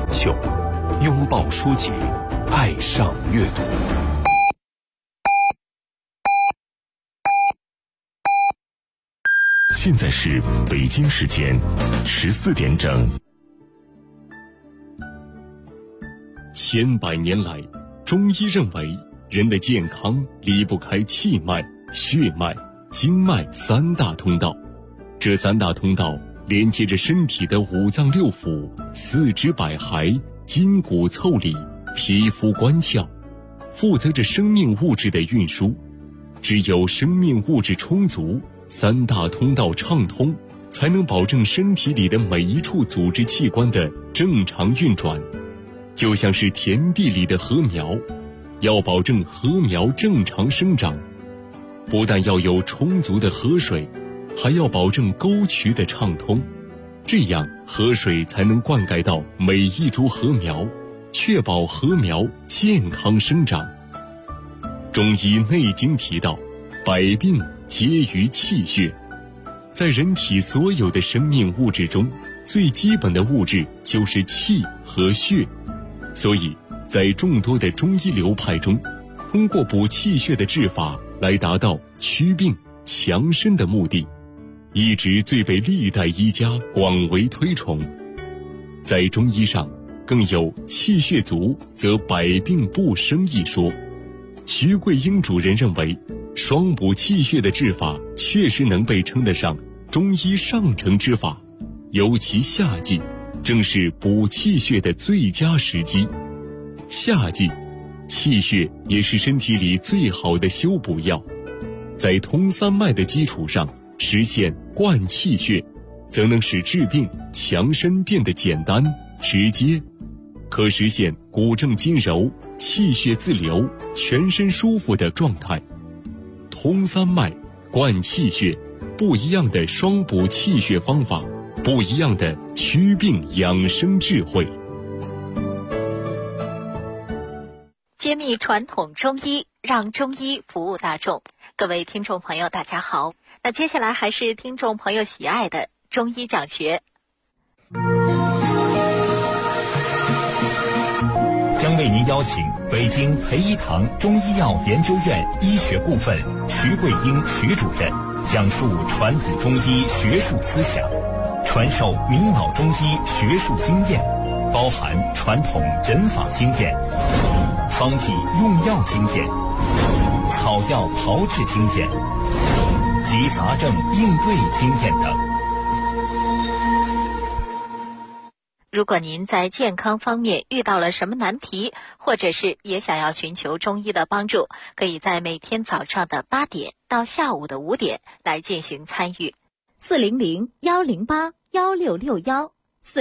秀，拥抱书籍，爱上阅读。现在是北京时间14点整。千百年来，中医认为人的健康离不开气脉、血脉、经脉三大通道。这三大通道连接着身体的五脏六腑、四肢百骸、筋骨腠理、皮肤关窍，负责着生命物质的运输。只有生命物质充足，三大通道畅通，才能保证身体里的每一处组织器官的正常运转。就像是田地里的禾苗，要保证禾苗正常生长，不但要有充足的河水，还要保证沟渠的畅通，这样河水才能灌溉到每一株禾苗，确保禾苗健康生长。中医内经提到，百病皆于气血。在人体所有的生命物质中，最基本的物质就是气和血。所以在众多的中医流派中，通过补气血的治法来达到祛病强身的目的，一直最被历代医家广为推崇。在中医上更有气血足则百病不生一说。徐桂英主任认为，双补气血的治法确实能被称得上中医上乘之法，尤其夏季正是补气血的最佳时机。夏季气血也是身体里最好的修补药，在通三脉的基础上实现灌气血，则能使治病强身变得简单直接，可实现骨正筋柔、气血自流、全身舒服的状态。通三脉、灌气血，不一样的双补气血方法，不一样的祛病养生智慧。 揭秘传统中医，让中医服务大众。各位听众朋友大家好，那接下来还是听众朋友喜爱的中医讲学。 将为您邀请北京培一堂中医药研究院医学部分徐桂英徐主任讲述传统中医学术思想，传授明老中医学术经验，包含传统诊法经验、方剂用药经验、草药炮制经验及杂症应对经验等。 如果您在健康方面遇到了什么难题，或者是也想要寻求中医的帮助，可以在每天早上的8点到下午的5点来进行参与。 400-108-1661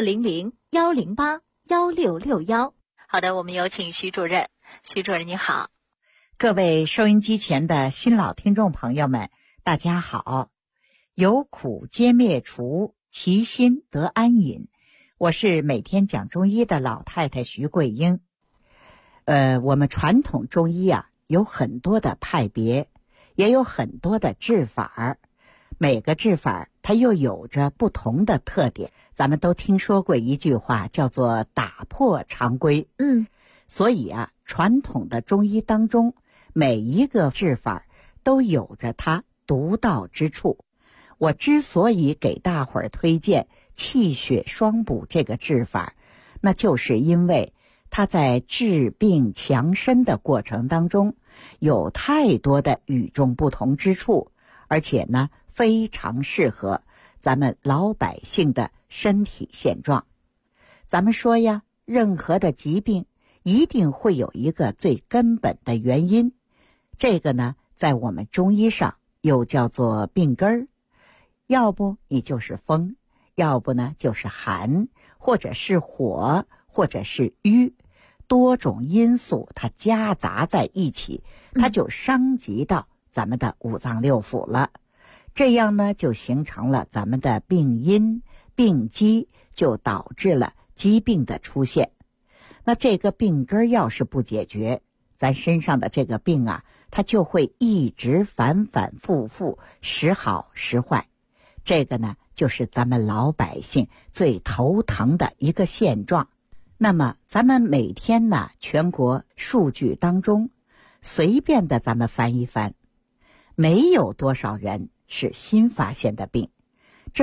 400-108-1661。 好的，我们有请徐主任。徐主任你好。 各位收音机前的新老听众朋友们，大家好。有苦皆灭除，其心得安隐。我是每天讲中医的老太太徐桂英。我们传统中医啊，有很多的派别，也有很多的治法，每个治法它又有着不同的特点。咱们都听说过一句话，叫做打破常规。所以啊，传统的中医当中，每一个治法都有着它独到之处。我之所以给大伙儿推荐气血双补这个治法，那就是因为它在治病强身的过程当中有太多的与众不同之处，而且呢非常适合咱们老百姓的身体现状。咱们说呀，任何的疾病一定会有一个最根本的原因，这个呢在我们中医上又叫做病根儿。要不你就是风，要不呢就是寒，或者是火，或者是瘀，多种因素它夹杂在一起，它就伤及到咱们的五脏六腑了。这样呢就形成了咱们的病因、病机，就导致了疾病的出现。那这个病根要是不解决，咱身上的这个病啊，它就会一直反反复复，时好时坏。这个呢就是咱们老百姓最头疼的一个现状。 那么咱们每天呢，全国数据当中，随便的咱们翻一翻，没有多少人是新发现的病，这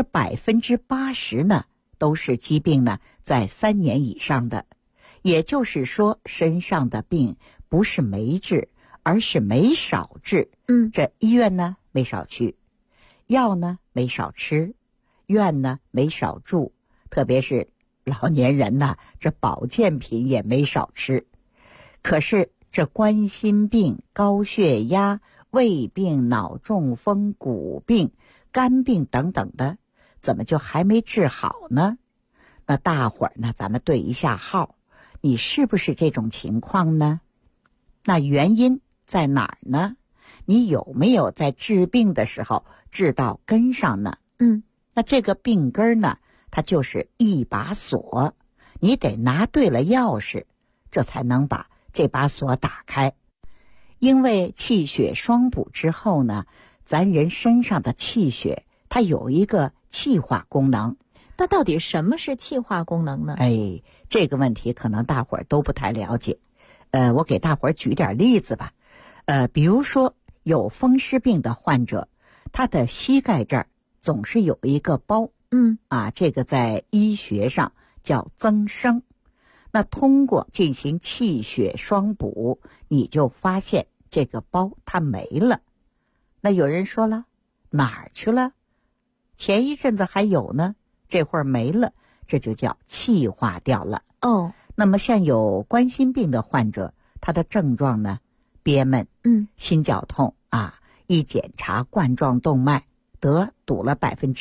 80%呢都是疾病呢在3年以上的，也就是说身上的病不是没治，而是没少治。这医院呢没少去，药呢没少吃，院呢没少住，特别是老年人呢，这保健品也没少吃。可是这冠心病、高血压、胃病、脑中风、骨病、肝病等等的，怎么就还没治好呢？那大伙儿呢，咱们对一下号，你是不是这种情况呢？那原因在哪儿呢？你有没有在治病的时候治到根上呢？那这个病根呢，它就是一把锁，你得拿对了钥匙，这才能把这把锁打开。因为气血双补之后呢，咱人身上的气血它有一个气化功能。 那到底什么是气化功能呢？ 这个问题可能大伙儿都不太了解。我给大伙儿举点例子吧。比如说有风湿病的患者，他的膝盖这儿总是有一个包。这个在医学上叫增生。那通过进行气血双补，你就发现这个包它没了。那有人说了，哪儿去了？前一阵子还有呢，这会儿没了，这就叫气化掉了。那么像有冠心病的患者，他的症状呢，憋闷，心绞痛一检查冠状动脉堵了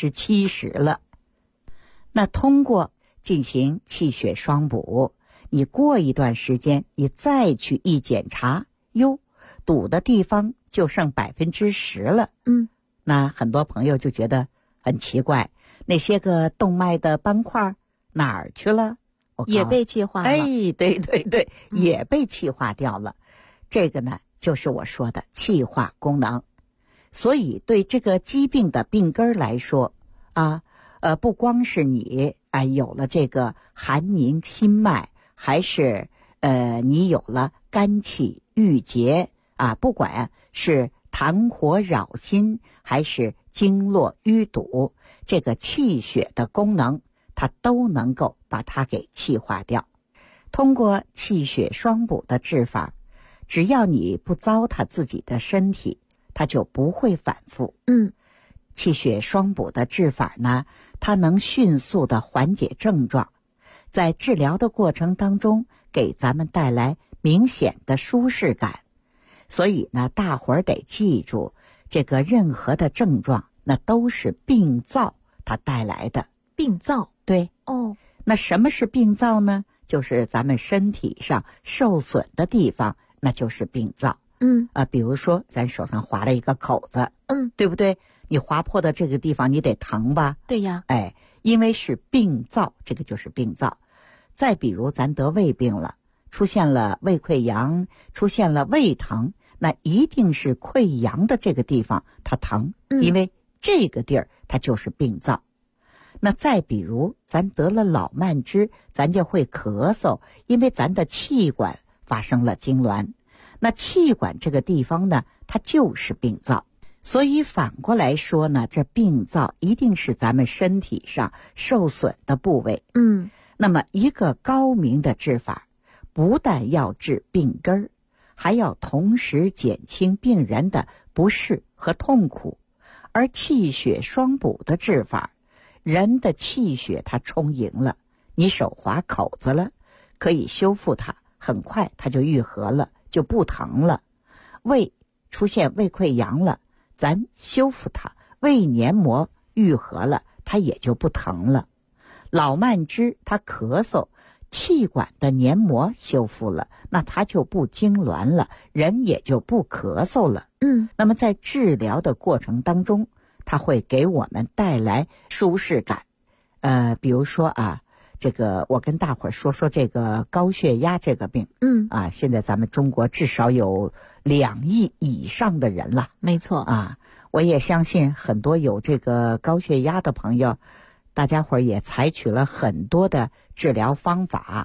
70%了。那通过进行气血双补，你过一段时间你再去一检查，堵的地方就剩10%了。那很多朋友就觉得很奇怪，那些个动脉的斑块哪儿去了？ 也被气化了。 对，也被气化掉了。这个呢，就是我说的气化功能。所以对这个疾病的病根来说不光是你有了这个寒凝心脉，还是你有了肝气郁结不管是痰火扰心，还是经络淤堵，这个气血的功能它都能够把它给气化掉。通过气血双补的治法，只要你不糟蹋自己的身体，它就不会反复。气血双补的治法呢，它能迅速的缓解症状，在治疗的过程当中给咱们带来明显的舒适感。所以呢，大伙儿得记住，这个任何的症状那都是病灶它带来的。 病灶？ 对。那什么是病灶呢？就是咱们身体上受损的地方，那就是病灶。比如说咱手上划了一个口子，对不对？你划破的这个地方你得疼吧？ 对呀。 因为是病灶，这个就是病灶。再比如咱得胃病了，出现了胃溃疡，出现了胃疼，那一定是溃疡的这个地方它疼，因为这个地儿它就是病灶。那再比如咱得了老慢支，咱就会咳嗽，因为咱的气管发生了痉挛，那气管这个地方呢，它就是病灶。所以反过来说呢，这病灶一定是咱们身体上受损的部位。那么一个高明的治法，不但要治病根儿，还要同时减轻病人的不适和痛苦。而气血双补的治法，人的气血它充盈了，你手划口子了，可以修复它，很快它就愈合了，就不疼了。胃出现胃溃疡了，咱修复它，胃黏膜愈合了，它也就不疼了。老慢支它咳嗽，气管的黏膜修复了，那它就不痉挛了，人也就不咳嗽了。那么在治疗的过程当中，它会给我们带来舒适感。比如说这个我跟大伙儿说这个高血压这个病。现在咱们中国至少有2亿以上的人了。 没错我也相信很多有这个高血压的朋友，大家伙儿也采取了很多的治疗方法。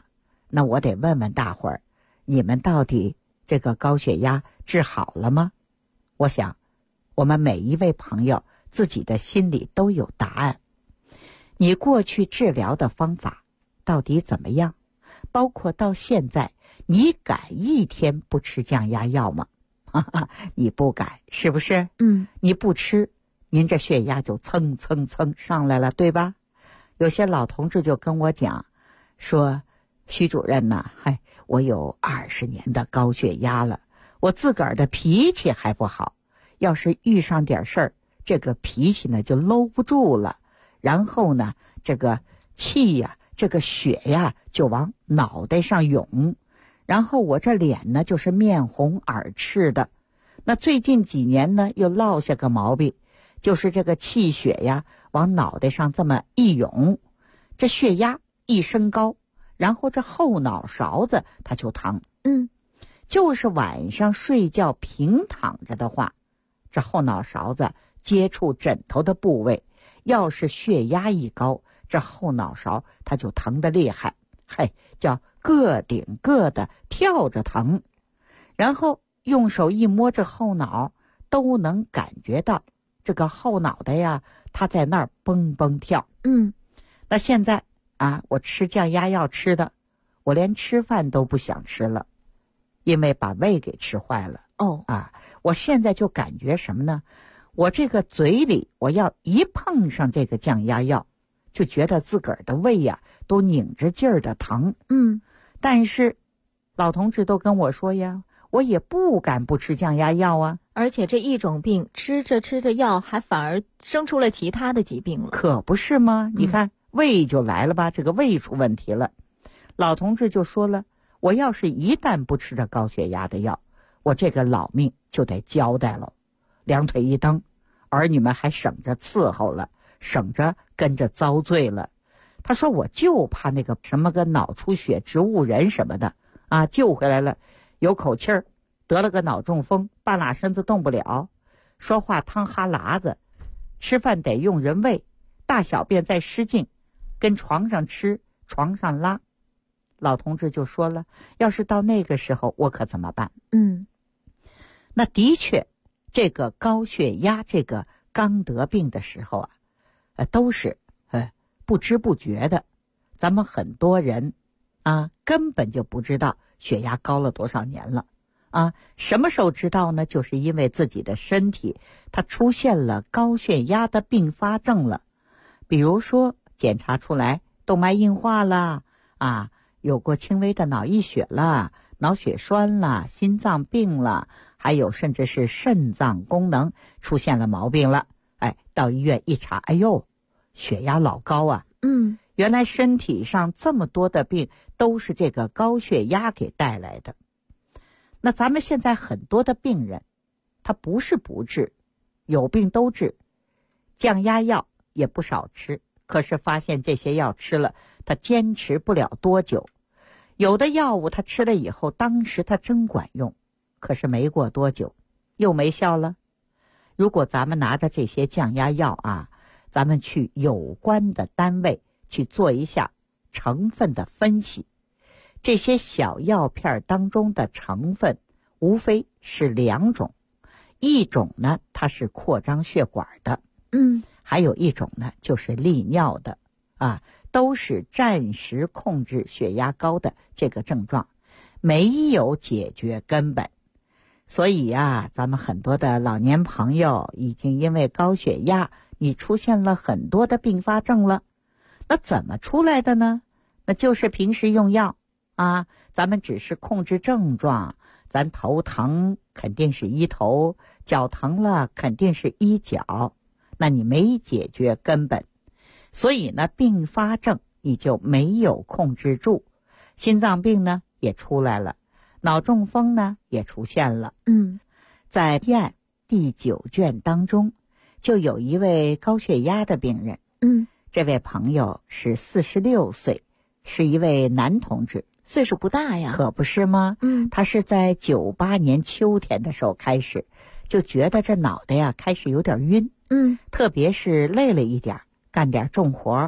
那我得问问大伙儿，你们到底这个高血压治好了吗？我想我们每一位朋友自己的心里都有答案。你过去治疗的方法到底怎么样？包括到现在，你敢一天不吃降压药吗？你不敢，是不是？你不吃，您这血压就蹭蹭蹭上来了，对吧？有些老同志就跟我讲说，徐主任呐，我有20年的高血压了，我自个儿的脾气还不好，要是遇上点事儿，这个脾气呢就搂不住了，然后呢这个气呀，这个血呀就往脑袋上涌，然后我这脸呢就是面红耳赤的。那最近几年呢又落下个毛病，就是这个气血呀往脑袋上这么一涌，这血压一升高，然后这后脑勺子它就疼。就是晚上睡觉平躺着的话，这后脑勺子接触枕头的部位，要是血压一高，这后脑勺它就疼得厉害，叫个顶个的跳着疼。然后用手一摸这后脑，都能感觉到这个后脑袋呀，它在那儿蹦蹦跳。那现在啊，我吃降压药吃的，我连吃饭都不想吃了，因为把胃给吃坏了。我现在就感觉什么呢？我这个嘴里，我要一碰上这个降压药，就觉得自个儿的胃呀都拧着劲儿的疼。但是老同志都跟我说呀，我也不敢不吃降压药啊。 而且这一种病吃着吃着药，还反而生出了其他的疾病了。 可不是吗？你看胃就来了吧，这个胃出问题了。老同志就说了，我要是一旦不吃这高血压的药，我这个老命就得交代了。两腿一蹬，儿女们还省着伺候了，省着跟着遭罪了。他说我就怕那个什么个脑出血植物人什么的啊，救回来了有口气儿，得了个脑中风，半拉身子动不了，说话淌哈喇子，吃饭得用人喂，大小便再失禁，跟床上吃床上拉。老同志就说了，要是到那个时候我可怎么办？那的确这个高血压这个刚得病的时候啊，都是不知不觉的，咱们很多人啊根本就不知道血压高了多少年了啊。什么时候知道呢？就是因为自己的身体它出现了高血压的并发症了，比如说检查出来动脉硬化了啊，有过轻微的脑溢血了，脑血栓了，心脏病了，还有甚至是肾脏功能出现了毛病了。到医院一查，哎呦，血压老高啊。原来身体上这么多的病都是这个高血压给带来的。那咱们现在很多的病人，他不是不治，有病都治，降压药也不少吃，可是发现这些药吃了，他坚持不了多久。有的药物他吃了以后，当时他真管用，可是没过多久又没效了。如果咱们拿着这些降压药啊，咱们去有关的单位去做一下成分的分析，这些小药片当中的成分无非是2种，一种呢它是扩张血管的，还有一种呢就是利尿的啊，都是暂时控制血压高的这个症状，没有解决根本。所以啊，咱们很多的老年朋友已经因为高血压，你出现了很多的并发症了。那怎么出来的呢？那就是平时用药啊，咱们只是控制症状，咱头疼肯定是医头，脚疼了肯定是医脚，那你没解决根本，所以呢并发症你就没有控制住，心脏病呢也出来了，脑中风呢也出现了。在院第9卷当中就有一位高血压的病人，这位朋友是46岁，是一位男同志， 岁数不大呀。 可不是吗？他是在98年秋天的时候开始就觉得这脑袋呀开始有点晕，特别是累了一点，干点重活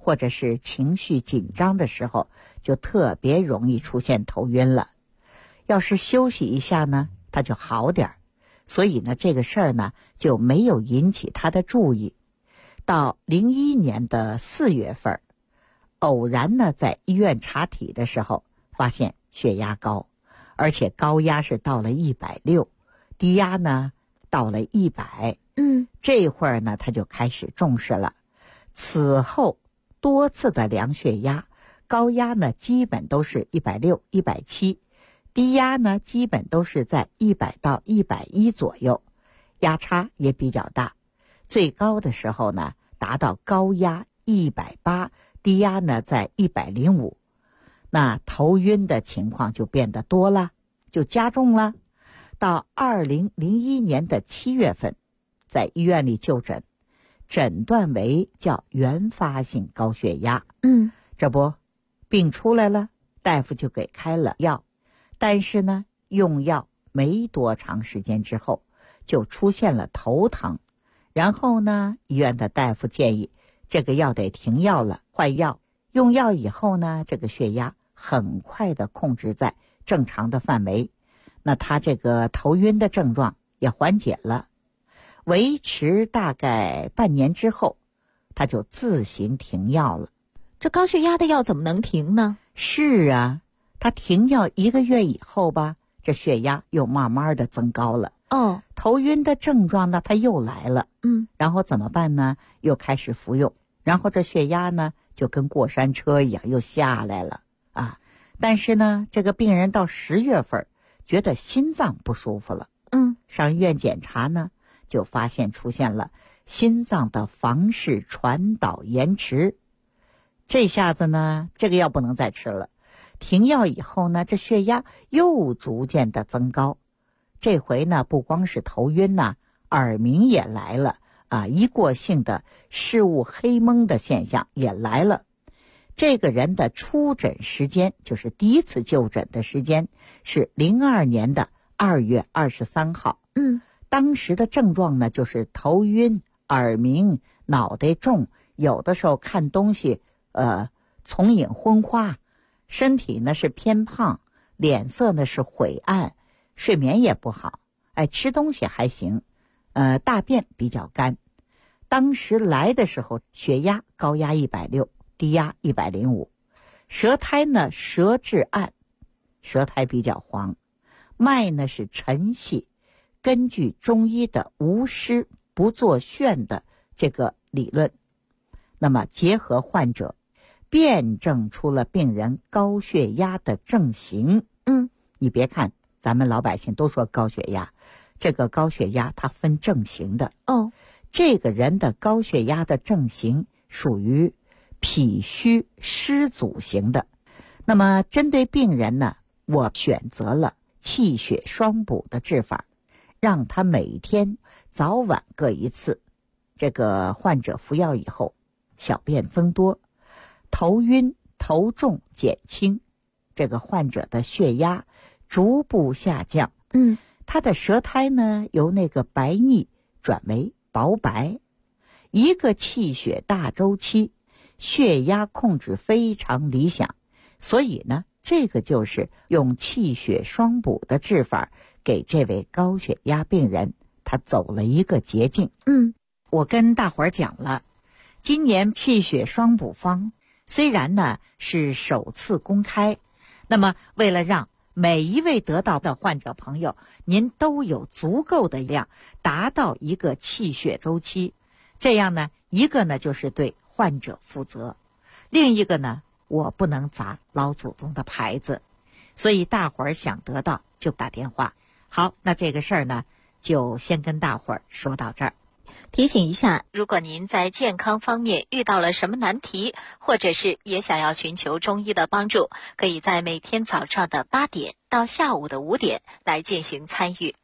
或者是情绪紧张的时候，就特别容易出现头晕了。要是休息一下呢，他就好点儿。所以呢，这个事儿呢就没有引起他的注意。到01年的4月份，偶然呢在医院查体的时候，发现血压高，而且高压是到了160，低压呢到了100。这会儿呢他就开始重视了。此后多次的量血压，高压呢基本都是160、170，低压呢基本都是在100到110左右，压差也比较大。最高的时候呢达到高压180，低压呢在105。那头晕的情况就变得多了，就加重了。到2001年的7月份，在医院里就诊，诊断为叫原发性高血压。这不，病出来了，大夫就给开了药。但是呢，用药没多长时间之后，就出现了头疼。然后呢，医院的大夫建议这个药得停药了，换药。用药以后呢，这个血压很快的控制在正常的范围，那他这个头晕的症状也缓解了。维持大概半年之后，他就自行停药了。 这高血压的药怎么能停呢？ 是啊，他停药1个月以后吧，这血压又慢慢的增高了。头晕的症状呢，他又来了。然后怎么办呢？又开始服用，然后这血压呢就跟过山车一样又下来了啊。但是呢，这个病人到10月份觉得心脏不舒服了。上医院检查呢，就发现出现了心脏的房室传导延迟。这下子呢，这个药不能再吃了。停药以后呢，这血压又逐渐的增高。这回呢，不光是头晕呐，耳鸣也来了啊，一过性的视物黑蒙的现象也来了。这个人的出诊时间，就是第一次就诊的时间，是02年的2月23号。当时的症状呢，就是头晕、耳鸣、脑袋重，有的时候看东西从影昏花，身体呢是偏胖，脸色呢是晦暗，睡眠也不好，吃东西还行，大便比较干。当时来的时候，血压高压160，低压105，舌苔呢舌质暗，舌苔比较黄，脉呢是沉细。根据中医的无湿不作眩的这个理论，那么结合患者，辩证出了病人高血压的症型。你别看咱们老百姓都说高血压，这个高血压它分症型的。这个人的高血压的症型属于脾虚湿阻型的。那么针对病人呢，我选择了气血双补的治法，让他每天早晚各1次。这个患者服药以后，小便增多，头晕头重减轻，这个患者的血压逐步下降。他的舌苔呢由那个白腻转为薄白。一个气血大周期，血压控制非常理想。所以呢，这个就是用气血双补的治法，给这位高血压病人他走了一个捷径。我跟大伙儿讲了，今年气血双补方虽然呢是首次公开，那么为了让每一位得到的患者朋友您都有足够的量，达到一个气血周期，这样呢，一个呢就是对患者负责，另一个呢我不能砸老祖宗的牌子，所以大伙儿想得到就打电话。好，那这个事儿呢就先跟大伙儿说到这儿。 提醒一下，如果您在健康方面遇到了什么难题，或者是也想要寻求中医的帮助，可以在每天早上的8点到下午的5点来进行参与。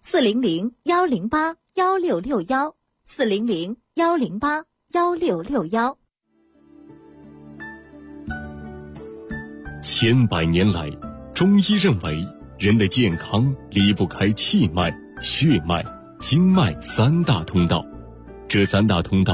400-108-1661 400-108-1661。 千百年来，中医认为人的健康离不开气脉、血脉、经脉3大通道。这3大通道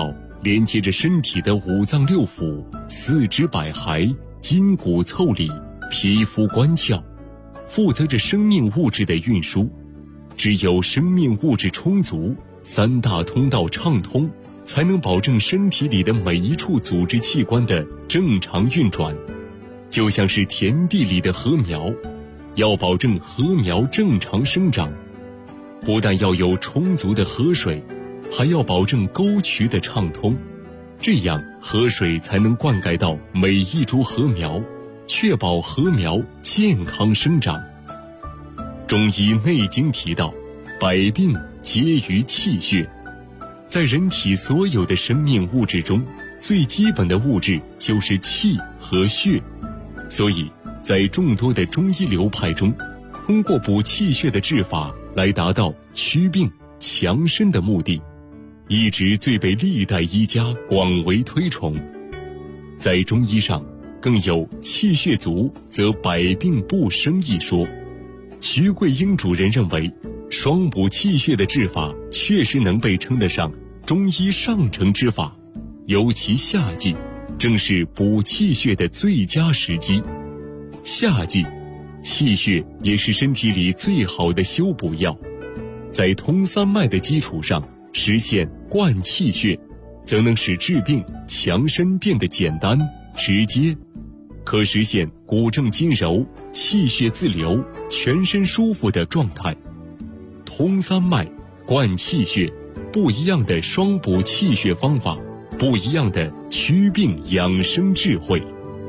连接着身体的五脏六腑、四肢百骸、筋骨腠理、皮肤关窍，负责着生命物质的运输。只有生命物质充足，三大通道畅通，才能保证身体里的每一处组织器官的正常运转。就像是田地里的禾苗，要保证禾苗正常生长，不但要有充足的河水，还要保证沟渠的畅通，这样河水才能灌溉到每一株禾苗，确保禾苗健康生长。中医内经提到，百病皆于气血。在人体所有的生命物质中，最基本的物质就是气和血。所以在众多的中医流派中，通过补气血的治法来达到祛病强身的目的，一直最被历代医家广为推崇。在中医上更有气血足则百病不生一说。徐桂英主任认为，双补气血的治法确实能被称得上中医上乘之法，尤其夏季正是补气血的最佳时机。夏季气血也是身体里最好的修补药，在通三脉的基础上实现灌气血，则能使治病强身变得简单直接，可实现骨正筋柔、气血自流、全身舒服的状态。通三脉、灌气血，不一样的双补气血方法，不一样的祛病养生智慧。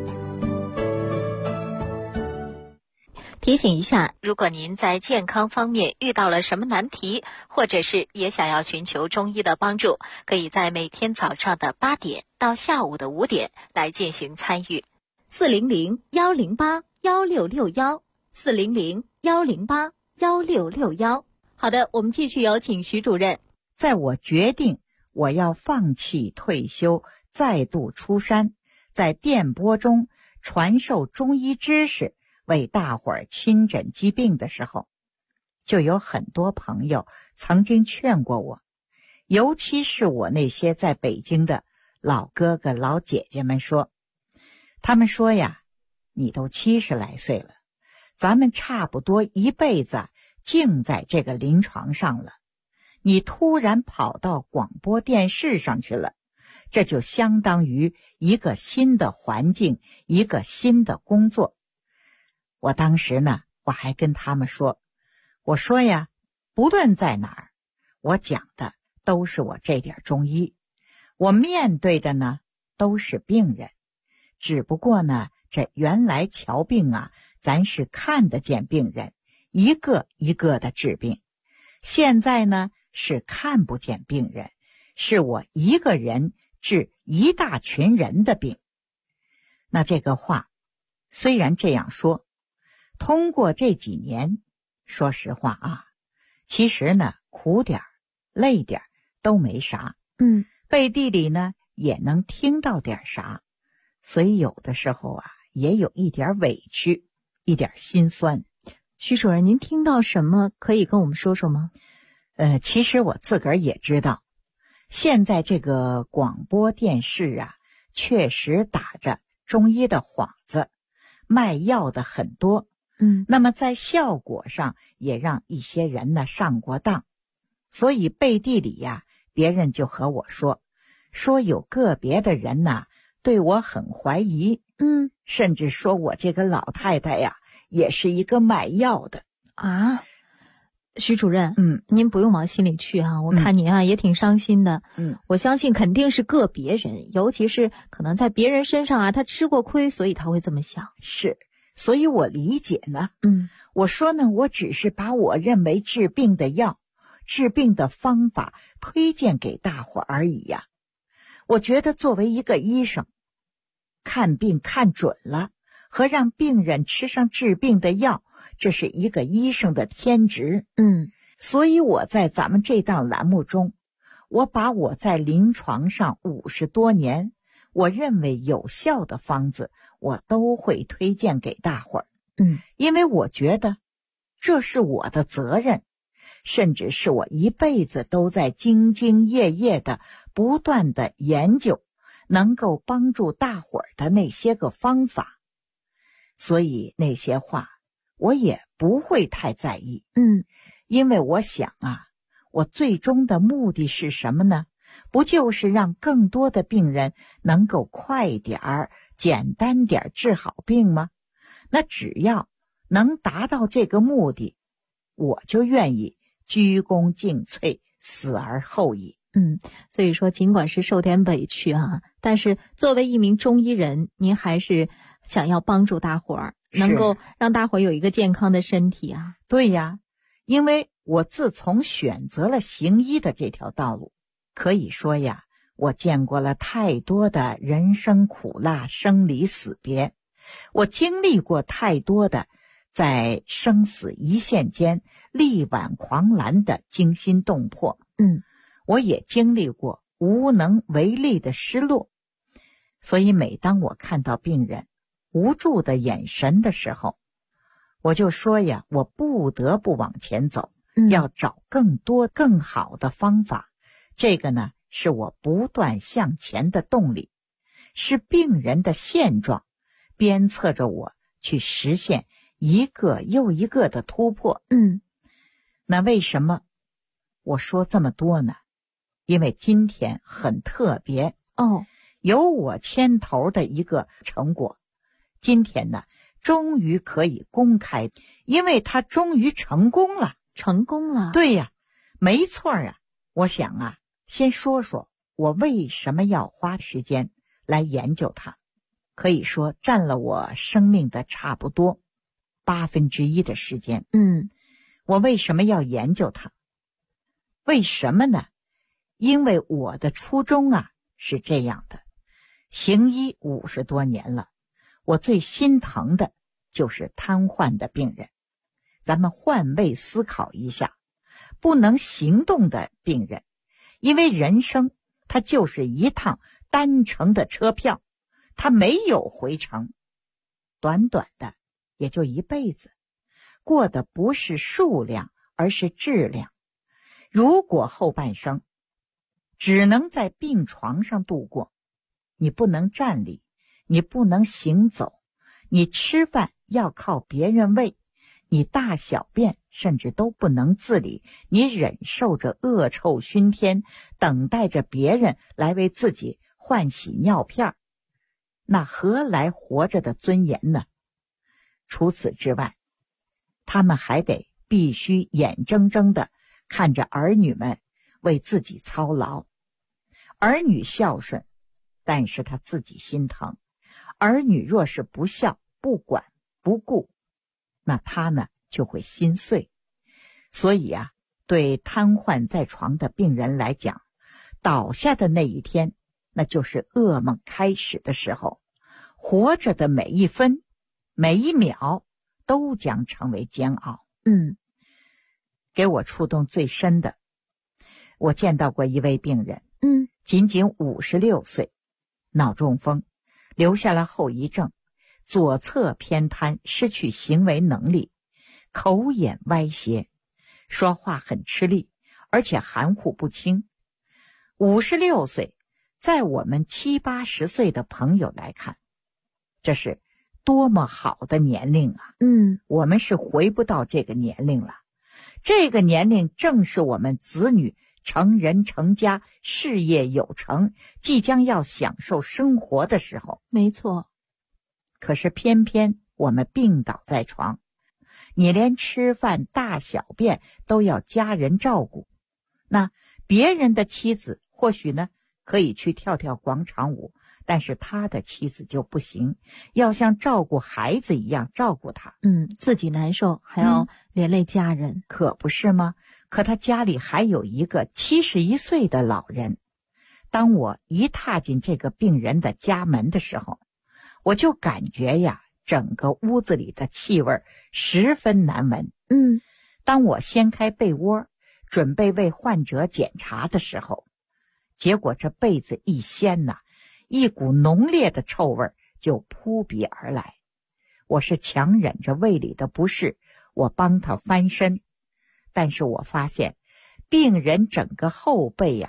提醒一下，如果您在健康方面遇到了什么难题，或者是也想要寻求中医的帮助，可以在每天早上的8点到下午的5点来进行参与。 400-108-1661，400-108-1661。好的，我们继续有请徐主任。 在我决定我要放弃退休，再度出山，在电波中传授中医知识，为大伙儿亲诊疾病的时候，就有很多朋友曾经劝过我，尤其是我那些在北京的老哥哥老姐姐们说，他们说呀，你都70来岁了，咱们差不多一辈子净在这个临床上了，你突然跑到广播电视上去了，这就相当于一个新的环境，一个新的工作。我当时呢，我还跟他们说，我说呀，不论在哪儿，我讲的都是我这点中医，我面对的呢都是病人，只不过呢，这原来瞧病啊，咱是看得见病人，一个一个的治病，现在呢是看不见病人，是我一个人治一大群人的病。那这个话虽然这样说，通过这几年，说实话啊，其实呢苦点儿累点儿都没啥，背地里呢也能听到点啥，所以有的时候啊也有一点委屈，一点心酸。 徐主任，您听到什么可以跟我们说说吗？ 其实我自个儿也知道，现在这个广播电视啊，确实打着中医的幌子，卖药的很多。那么在效果上也让一些人呢上过当，所以背地里呀，别人就和我说有个别的人呢对我很怀疑，甚至说我这个老太太呀也是一个卖药的啊。徐主任，您不用往心里去啊，我看您啊也挺伤心的。我相信肯定是个别人，尤其是可能在别人身上啊，他吃过亏，所以他会这么想。 是，所以我理解呢。我说呢，我只是把我认为治病的药、治病的方法推荐给大伙而已呀。我觉得作为一个医生，看病看准了和让病人吃上治病的药，这是一个医生的天职。所以我在咱们这档栏目中，我把我在临床上50多年我认为有效的方子，我都会推荐给大伙儿。因为我觉得这是我的责任，甚至是我一辈子都在兢兢业业的不断的研究能够帮助大伙儿的那些个方法，所以那些话我也不会太在意。因为我想啊，我最终的目的是什么呢？不就是让更多的病人能够快点儿、简单点儿治好病吗？那只要能达到这个目的，我就愿意鞠躬尽瘁，死而后已。 所以说尽管是受点委屈啊，但是作为一名中医人，您还是想要帮助大伙儿，能够让大伙儿有一个健康的身体啊。 对呀，因为我自从选择了行医的这条道路，可以说呀，我见过了太多的人生苦辣、生离死别，我经历过太多的在生死一线间力挽狂澜的惊心动魄。我也经历过无能为力的失落，所以每当我看到病人无助的眼神的时候，我就说呀，我不得不往前走，要找更多更好的方法。这个呢，是我不断向前的动力，是病人的现状鞭策着我去实现一个又一个的突破。那为什么我说这么多呢？因为今天很特别有我牵头的一个成果，今天呢终于可以公开，因为它终于成功了。对呀，没错啊。我想啊，先说说我为什么要花时间来研究它，可以说占了我生命的差不多1/8的时间。我为什么要研究它？为什么呢？因为我的初衷啊是这样的，行医50多年了，我最心疼的就是瘫痪的病人。咱们换位思考一下，不能行动的病人，因为人生它就是一趟单程的车票，它没有回程，短短的也就一辈子，过的不是数量，而是质量。如果后半生只能在病床上度过，你不能站立，你不能行走，你吃饭要靠别人喂，你大小便甚至都不能自理，你忍受着恶臭熏天，等待着别人来为自己换洗尿片，那何来活着的尊严呢？除此之外，他们还得必须眼睁睁地看着儿女们为自己操劳。儿女孝顺，但是他自己心疼；儿女若是不孝、不管、不顾，那他呢就会心碎。所以啊，对瘫痪在床的病人来讲，倒下的那一天，那就是噩梦开始的时候。活着的每一分、每一秒都将成为煎熬。给我触动最深的，我见到过一位病人，仅仅56岁，脑中风，留下了后遗症，左侧偏瘫，失去行为能力，口眼歪斜，说话很吃力，而且含糊不清。56岁，在我们70、80岁的朋友来看，这是多么好的年龄啊！我们是回不到这个年龄了。这个年龄正是我们子女成人成家、事业有成，即将要享受生活的时候。 没错。 可是偏偏我们病倒在床，你连吃饭大小便都要家人照顾。那别人的妻子或许呢可以去跳跳广场舞，但是他的妻子就不行，要像照顾孩子一样照顾他。 自己难受还要连累家人， 可不是吗？可他家里还有一个71岁的老人。当我一踏进这个病人的家门的时候，我就感觉呀，整个屋子里的气味十分难闻。当我掀开被窝准备为患者检查的时候，结果这被子一掀呐，一股浓烈的臭味就扑鼻而来。我是强忍着胃里的不适，我帮他翻身，但是我发现病人整个后背呀，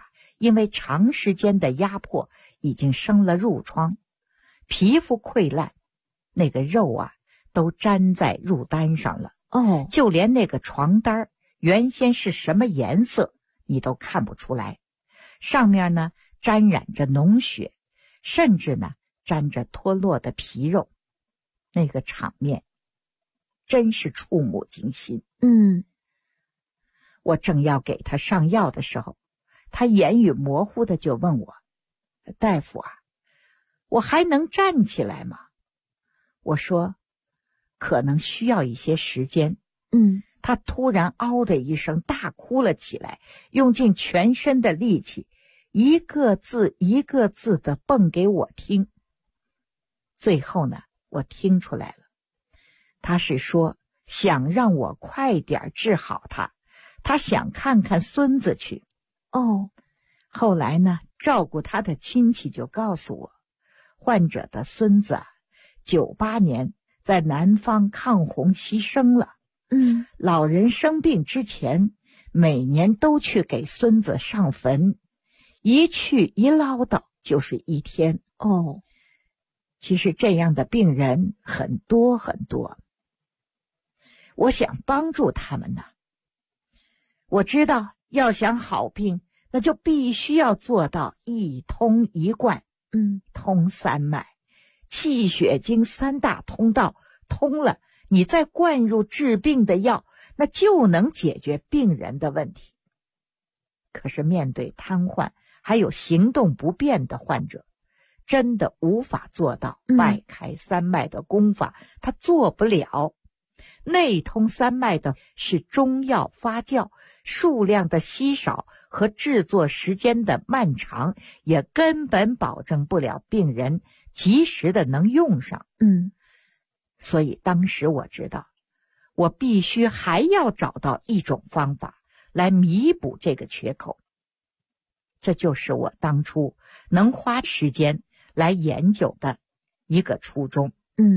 因为长时间的压迫已经生了褥疮，皮肤溃烂，那个肉啊都粘在褥单上了。就连那个床单原先是什么颜色你都看不出来，上面呢沾染着脓血，甚至呢沾着脱落的皮肉，那个场面真是触目惊心。我正要给他上药的时候，他言语模糊的就问我，大夫啊，我还能站起来吗？我说可能需要一些时间。他突然嗷的一声大哭了起来，用尽全身的力气，一个字一个字的蹦给我听。最后呢，我听出来了，他是说想让我快点治好他想看看孙子去。后来呢，照顾他的亲戚就告诉我，患者的孙子98年在南方抗洪牺牲了。老人生病之前，每年都去给孙子上坟，一去一唠叨就是1天。其实这样的病人很多很多，我想帮助他们呢。我知道要想好病，那就必须要做到一通一贯。通三脉，气血经3大通道通了，你再灌入治病的药，那就能解决病人的问题。可是面对瘫痪还有行动不便的患者，真的无法做到外开三脉的功法，他做不了。内通三脉的是中药发酵，数量的稀少和制作时间的漫长，也根本保证不了病人及时的能用上。所以当时我知道，我必须还要找到一种方法来弥补这个缺口。这就是我当初能花时间来研究的一个初衷。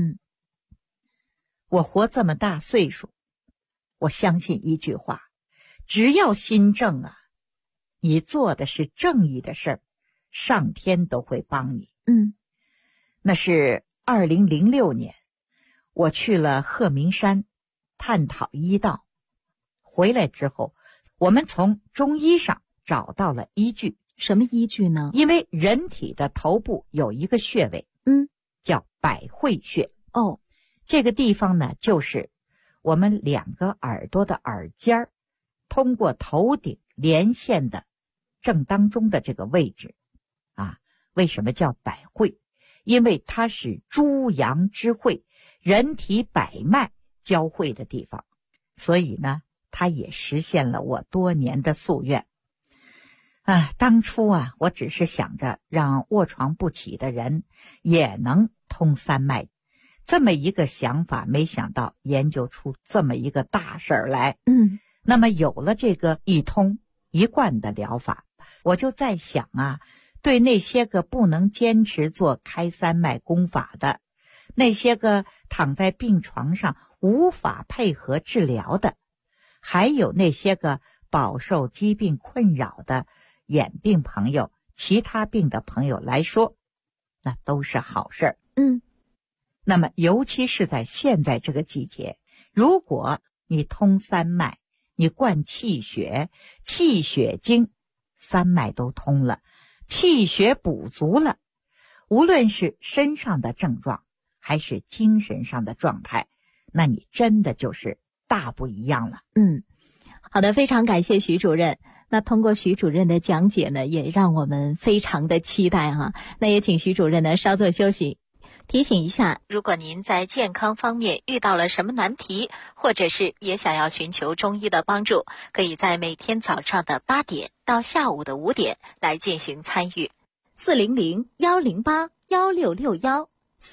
我活这么大岁数，我相信一句话，只要心正啊，你做的是正义的事儿，上天都会帮你。那是2006年，我去了鹤鸣山探讨医道，回来之后，我们从中医上找到了依据。 什么依据呢？ 因为人体的头部有一个穴位，叫百会穴。这个地方呢，就是我们2个耳朵的耳尖通过头顶连线的正当中的这个位置为什么叫百会？因为它是诸阳之会，人体百脉交汇的地方，所以呢，它也实现了我多年的夙愿。当初我只是想着让卧床不起的人也能通三脉，这么一个想法，没想到研究出这么一个大事儿来。那么有了这个一通一贯的疗法，我就在想对那些个不能坚持做开三脉功法的，那些个躺在病床上无法配合治疗的，还有那些个饱受疾病困扰的眼病朋友、其他病的朋友来说，那都是好事儿。那么尤其是在现在这个季节，如果你通三脉，你灌气血，气血经三脉都通了，气血补足了，无论是身上的症状还是精神上的状态，那你真的就是大不一样了。 好的，非常感谢徐主任。那通过徐主任的讲解呢，也让我们非常的期待那也请徐主任呢稍作休息。 提醒一下，如果您在健康方面遇到了什么难题，或者是也想要寻求中医的帮助，可以在每天早上的8点到下午的5点来进行参与。400-108-1661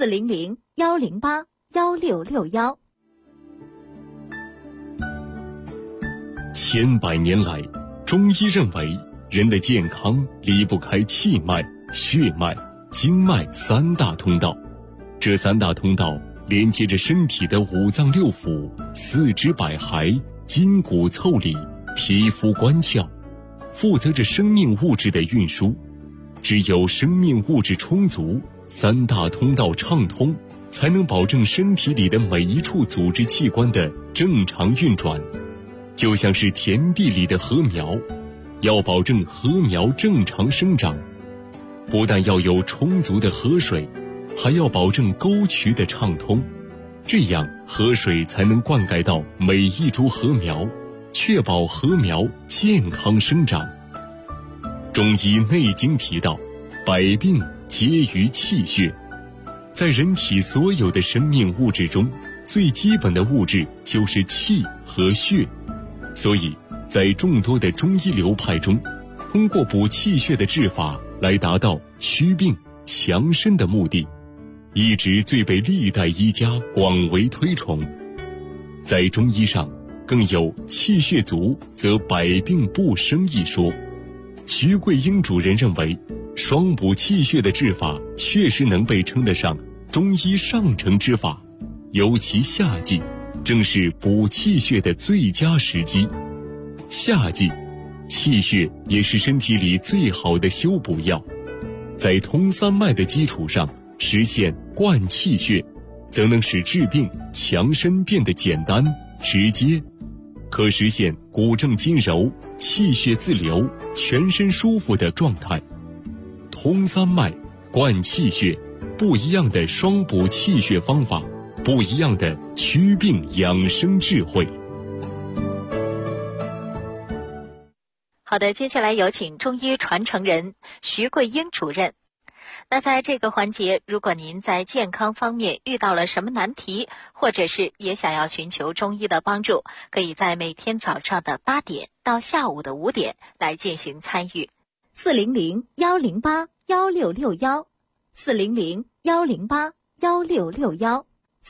400-108-1661。 千百年来，中医认为人的健康离不开气脉、血脉、经脉3大通道。这3大通道连接着身体的5脏6腑、四肢百骸、筋骨腠理、皮肤关窍。 负责着生命物质的运输。只有生命物质充足，三大通道畅通，才能保证身体里的每一处组织器官的正常运转。就像是田地里的禾苗，要保证禾苗正常生长，不但要有充足的河水，还要保证沟渠的畅通，这样河水才能灌溉到每一株禾苗，确保禾苗健康生长。中医内经提到，百病皆于气血。在人体所有的生命物质中，最基本的物质就是气和血。所以在众多的中医流派中，通过补气血的治法来达到祛病强身的目的，一直最被历代医家广为推崇。在中医上更有气血足则百病不生一说。徐桂英主任认为，双补气血的治法确实能被称得上中医上乘之法，尤其夏季正是补气血的最佳时机。夏季气血也是身体里最好的修补药，在通三脉的基础上实现灌气血，则能使治病强身变得简单直接，可实现骨正筋柔、气血自流、全身舒服的状态。通三脉、灌气血，不一样的双补气血方法，不一样的祛病养生智慧。 好的，接下来有请中医传承人徐桂英主任。那在这个环节，如果您在健康方面遇到了什么难题，或者是也想要寻求中医的帮助，可以在每天早上的8点到下午的5点来进行参与。 400-108-1661 400-108-1661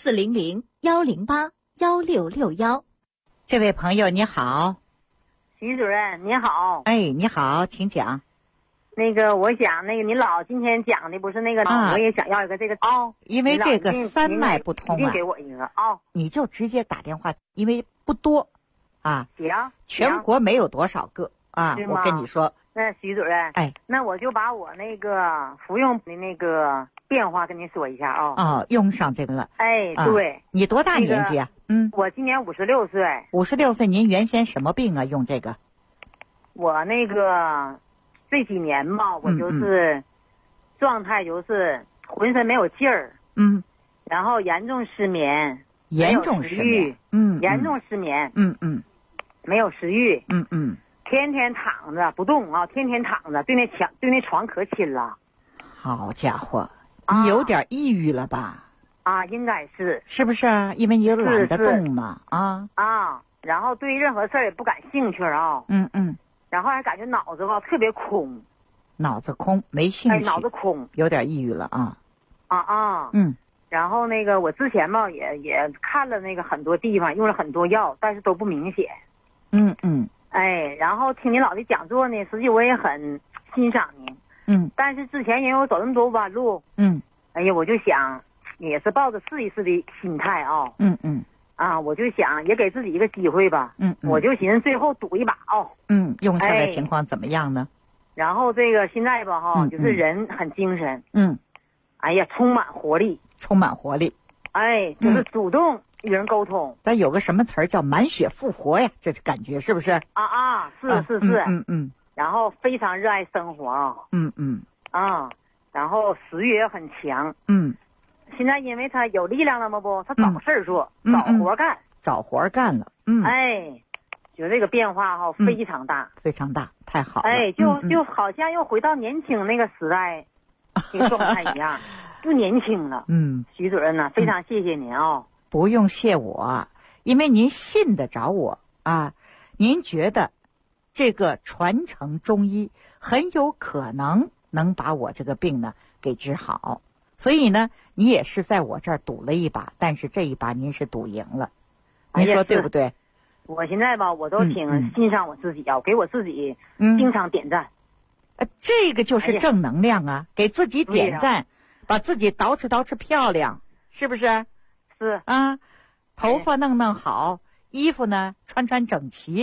400-108-1661。 这位朋友你好。 徐主任你好。 哎，你好，请讲。 我想您老今天讲的不是我也想要一个这个因为这个三脉不通啊， 一定给我一个你就直接打电话，因为不多啊， 行， 全国没有多少个啊，我跟你说。 那徐主任，那我就把我服用的变化跟您说一下啊。 用上这个了。 对。 你多大年纪啊？ 我今年56岁。 56岁，您原先什么病啊？用这个？ 我这几年吧，我就是状态就是浑身没有劲儿，然后严重失眠， 严重失眠， 严重失眠，没有食欲，天天躺着不动啊，天天躺着，对那床可亲了。 好家伙，你有点抑郁了吧？ 应该是。 是不是啊？因为你懒得动嘛， 然后对任何事儿也不感兴趣啊。然后还感觉脑子吧特别空， 脑子空没兴趣， 脑子空， 有点抑郁了啊。 然后我之前吧也看了很多地方，用了很多药，但是都不明显。然后听您老的讲座呢，实际我也很欣赏您。但是之前因为我走那么多弯路，我就想也是抱着试一试的心态啊。我就想也给自己一个机会吧。我就寻思最后赌一把用上的情况怎么样呢？ 然后现在吧就是人很精神。充满活力。 充满活力。 就是主动与人沟通。 咱有个什么词儿叫满血复活呀？这感觉是不是？ 是。然后非常热爱生活啊。然后食欲也很强。现在因为他有力量了嘛不，他找事儿做，找活干。 找活干了。 觉得这个变化非常大。 非常大，太好了。 就好像又回到年轻那个时代那个状态一样。不年轻了。徐主任呢，非常谢谢您不用谢我，因为您信得着我啊。您觉得这个传承中医很有可能能把我这个病呢给治好，所以呢你也是在我这儿赌了一把，但是这一把您是赌赢了。您说对不对？ 我现在吧我都挺欣赏我自己给我自己经常点赞。 这个就是正能量啊，给自己点赞，把自己捯饬漂亮，是不是？ 是啊，头发弄好，衣服呢穿整齐，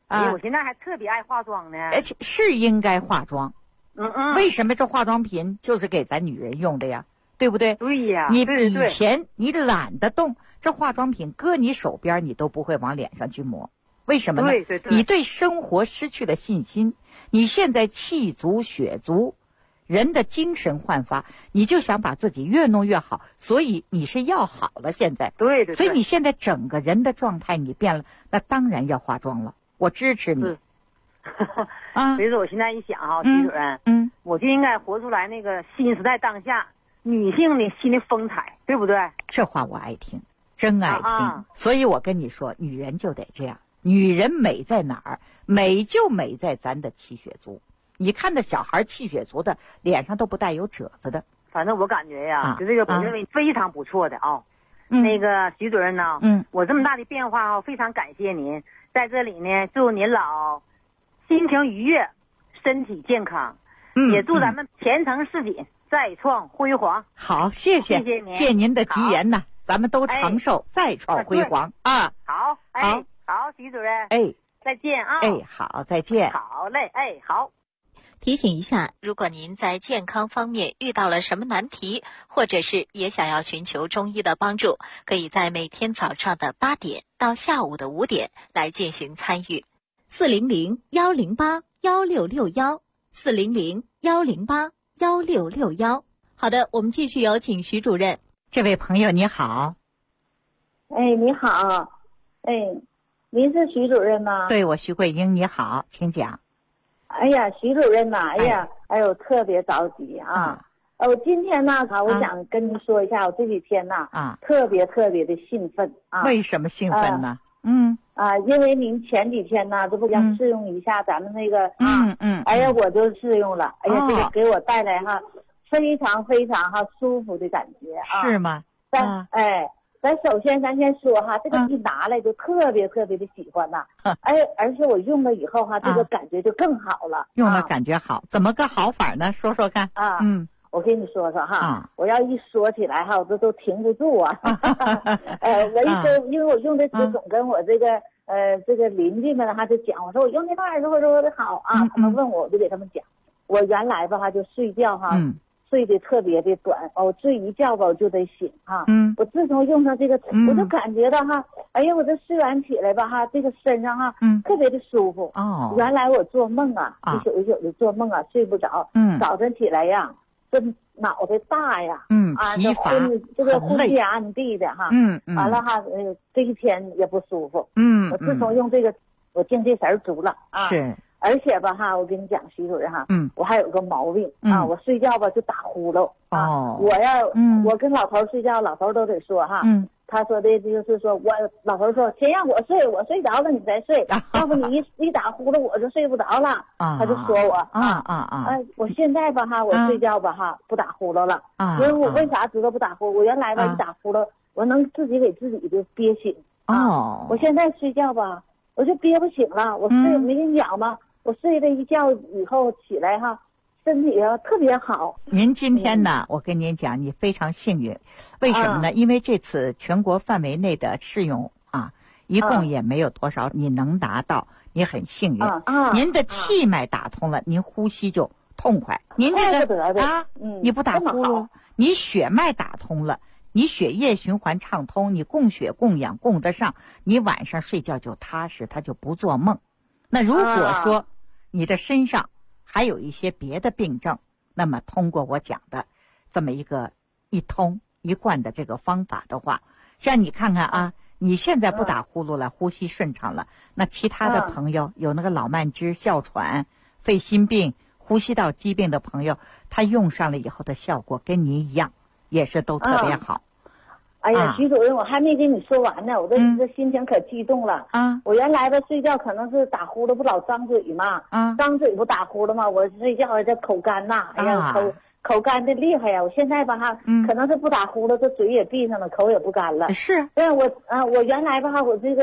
我现在还特别爱化妆呢。 而且是应该化妆。为什么这化妆品就是给咱女人用的呀？对不对？ 对呀。 你以前你懒得动，这化妆品搁你手边，你都不会往脸上去抹。为什么呢？ 对。 你对生活失去了信心，你现在气足血足，人的精神焕发，你就想把自己越弄越好，所以你是要好了。现在对， 所以你现在整个人的状态你变了，那当然要化妆了。我支持你。 所以说我现在一想哈，徐主任，我就应该活出来那个新时代当下女性的新的风采，对不对？ 这话我爱听，真爱听。所以我跟你说，女人就得这样。女人美在哪儿？美就美在咱的气血足。你看那小孩气血足的，脸上都不带有褶子的。 反正我感觉呀，就这个我认为非常不错的啊。那个徐主任呢，我这么大的变化啊，非常感谢您。在这里呢，祝您老心情愉悦，身体健康，也祝咱们前程似锦，再创辉煌。 好，谢谢您，借您的吉言呐，咱们都长寿，再创辉煌啊！ 好，徐主任，再见啊！ 好，再见。 好嘞，好。 提醒一下，如果您在健康方面遇到了什么难题，或者是也想要寻求中医的帮助，可以在每天早上的8点到下午的5点来进行参与。400-108-1661，400-108-1661。好的，我们继续有请徐主任。 这位朋友你好。 你好。您是徐主任吗？ 对，我徐桂英，你好，请讲。 哎呀，徐主任呐，我特别着急啊！我今天呢，我想跟您说一下，我这几天呐，特别的兴奋啊！ 为什么兴奋呢？ 因为您前几天呢，这不想试用一下咱们那个我就试用了，这个给我带来非常舒服的感觉啊！ 是吗？ 咱首先咱先说这个一拿来就特别的喜欢呐，而且我用了以后这个感觉就更好了。 用了感觉好，怎么个好法呢？说说看。 我跟你说说我要一说起来我这都停不住啊。我一说，因为我用的时候总跟我这个邻居们就讲，我说我用这玩意儿如何的好啊，他们问我就给他们讲。我原来就睡觉睡得特别的短，我睡一觉我就得醒我自从用上这个，我就感觉到我这睡完起来这个身上特别的舒服。原来我做梦一宿的做梦睡不着，早晨起来这脑袋大呀， 疲乏， 这个呼吸暗地的完了这一天也不舒服。我自从用这个，我精气神足了是。 而且我跟你讲，徐主任我还有个毛病我睡觉就打呼噜我跟老头睡觉，老头都得说他说的就是说我老头说先让我睡着了你再睡，要不你一打呼噜我就睡不着了他就说我我现在我睡觉不打呼噜了因为我为啥知道不打呼噜？我原来一打呼噜我能自己给自己就憋醒我现在睡觉我就憋不醒了，我睡没跟你讲吗？我睡了一觉以后起来身体特别好。 您今天呢，我跟您讲，你非常幸运，为什么呢？因为这次全国范围内的试用一共也没有多少，你能拿到，你很幸运。您的气脉打通了，您呼吸就痛快。您这个你不打呼噜，你血脉打通了。你血液循环畅通，你供血供氧供得上，你晚上睡觉就踏实，他就不做梦。那如果说你的身上还有一些别的病症，那么通过我讲的这么一个一通一贯的这个方法的话，像你看看你现在不打呼噜了，呼吸顺畅了，那其他的朋友有那个老慢支、哮喘、肺心病、呼吸道疾病的朋友，他用上了以后的效果跟您一样，也是都特别好。 哎呀，徐主任，我还没跟你说完呢，我这心情可激动了。我原来睡觉可能是打呼噜不老张嘴嘛，张嘴不打呼噜嘛，我睡觉这口干口干的厉害呀。我现在可能是不打呼噜，这嘴也闭上了，口也不干了。 是， 我原来我这个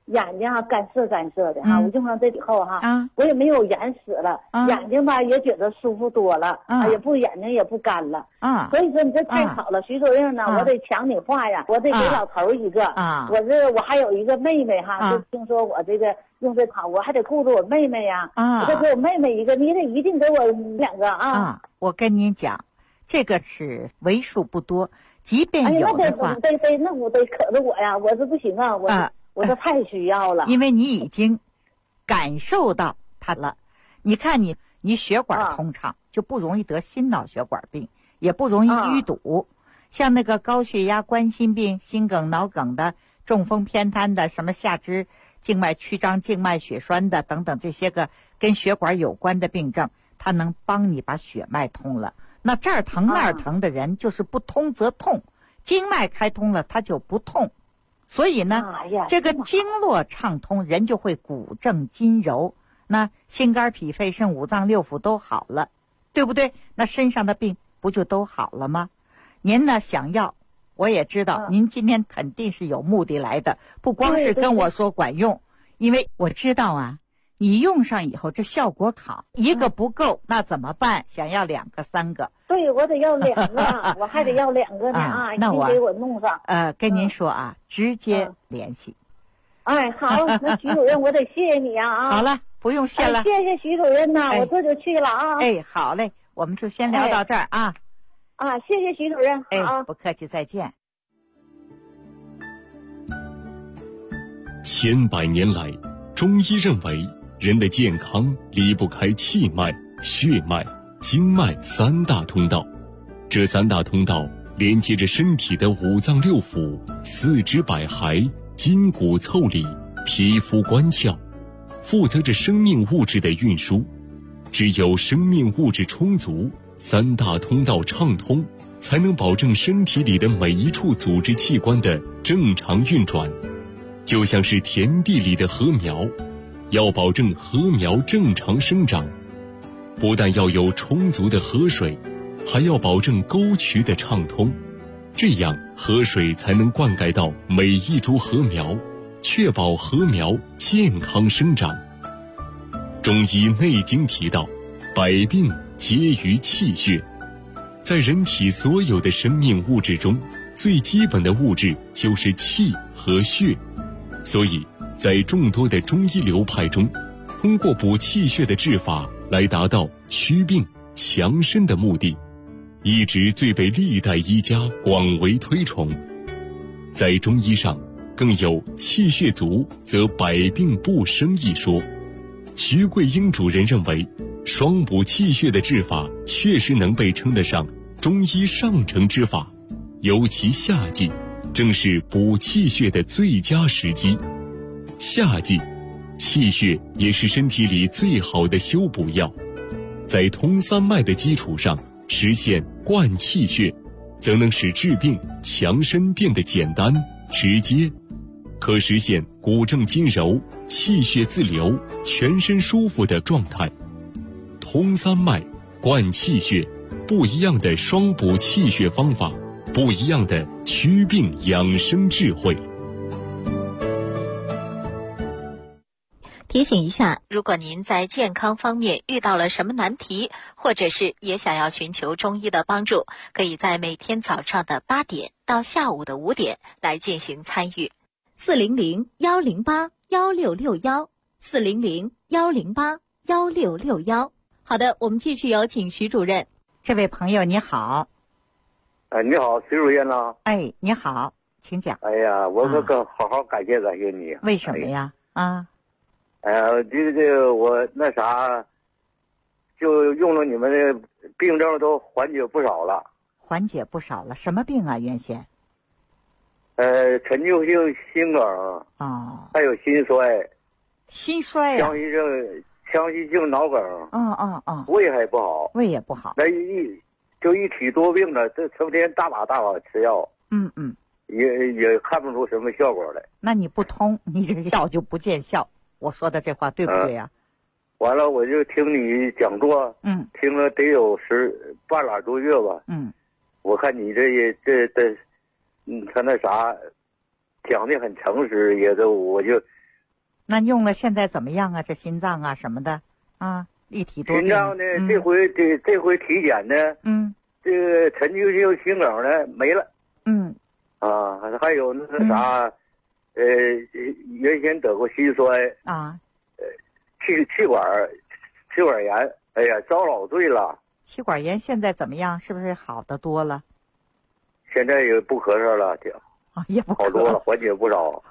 眼睛干涩的哈，我用上这以后哈，我也没有眼屎了，眼睛吧也觉得舒服多了，眼睛也不干了所以说你这太好了，徐主任呢，我得抢你话呀，我得给老头一个我还有一个妹妹哈，就听说我这个用这好，我还得顾着我妹妹呀我得给我妹妹一个，你得一定给我2个啊。 我跟你讲，这个是为数不多，即便有的话， 那我得可着我呀，我这不行啊，我这太需要了， 因为你已经感受到它了。你看你血管通畅，就不容易得心脑血管病，也不容易淤堵。像那个高血压、冠心病、心梗、脑梗的、中风偏瘫的、什么下肢静脉曲张、静脉血栓的等等这些个跟血管有关的病症，它能帮你把血脉通了。那这儿疼那儿疼的人，就是不通则痛，经脉开通了它就不痛。所以呢，这个经络畅通，人就会骨正筋柔，那心肝脾肺肾五脏六腑都好了，对不对？那身上的病不就都好了吗？您呢想要，我也知道您今天肯定是有目的来的，不光是跟我说管用，因为我知道你用上以后这效果好，一个不够那怎么办？想要2个3个？ 对，我得要2个我还得要2个呢那我给我弄上。 跟您说直接联系。 哎，好，那徐主任我得谢谢你好了，不用谢了。 谢谢徐主任呐，我这就去了好嘞，我们就先聊到这儿谢谢徐主任。好， 不客气，再见。 千百年来，中医认为人的健康离不开气脉、血脉、经脉3大通道。这3大通道连接着身体的五脏六腑、四肢百骸、筋骨腠理、皮肤关窍，负责着生命物质的运输。只有生命物质充足，3大通道畅通，才能保证身体里的每一处组织器官的正常运转。就像是田地里的禾苗，要保证禾苗正常生长，不但要有充足的河水，还要保证沟渠的畅通，这样河水才能灌溉到每一株禾苗，确保禾苗健康生长。中医内经提到，百病皆于气血。在人体所有的生命物质中，最基本的物质就是气和血。所以在众多的中医流派中，通过补气血的治法来达到祛病强身的目的，一直最被历代医家广为推崇。在中医上更有气血足则百病不生一说。徐桂英主任认为，双补气血的治法确实能被称得上中医上乘之法，尤其夏季正是补气血的最佳时机。夏季气血也是身体里最好的修补药，在通3脉的基础上实现灌气血，则能使治病强身变得简单直接，可实现骨正筋柔、气血自流、全身舒服的状态。通3脉、灌气血，不一样的双补气血方法，不一样的祛病养生智慧。 提醒一下，如果您在健康方面遇到了什么难题，或者是也想要寻求中医的帮助，可以在每天早上的8点到下午的5点来进行参与。400-108-1661，400-108-1661。好的，我们继续有请徐主任。 这位朋友你好。 你好，徐主任呢？ 你好，请讲。 哎呀，我可好好感谢你。 为什么呀？ 这我那啥，就用了你们的病症都缓解不少了。 缓解不少了？什么病啊？原先？ 陈旧性心梗。还有心衰。 心衰呀？ 腔隙性脑梗。胃还不好。 胃也不好。 那一体多病了，这成天大把吃药。也看不出什么效果来。那你不通，你这个药就不见效。我说的这话对不对呀？ 完了，我就听你讲座，听了得有半拉多月吧。我看你他那啥，讲的很诚实，也都我就那用了现在怎么样啊？这心脏啊什么的啊，一体多病。 心脏呢？这回体检呢？这个陈旧性心梗呢没了。还有那个啥，原先得过心衰啊，气管炎，哎呀，遭老罪了。 气管炎现在怎么样？是不是好得多了？ 现在也不咳嗽了， 也不好多了，缓解不少。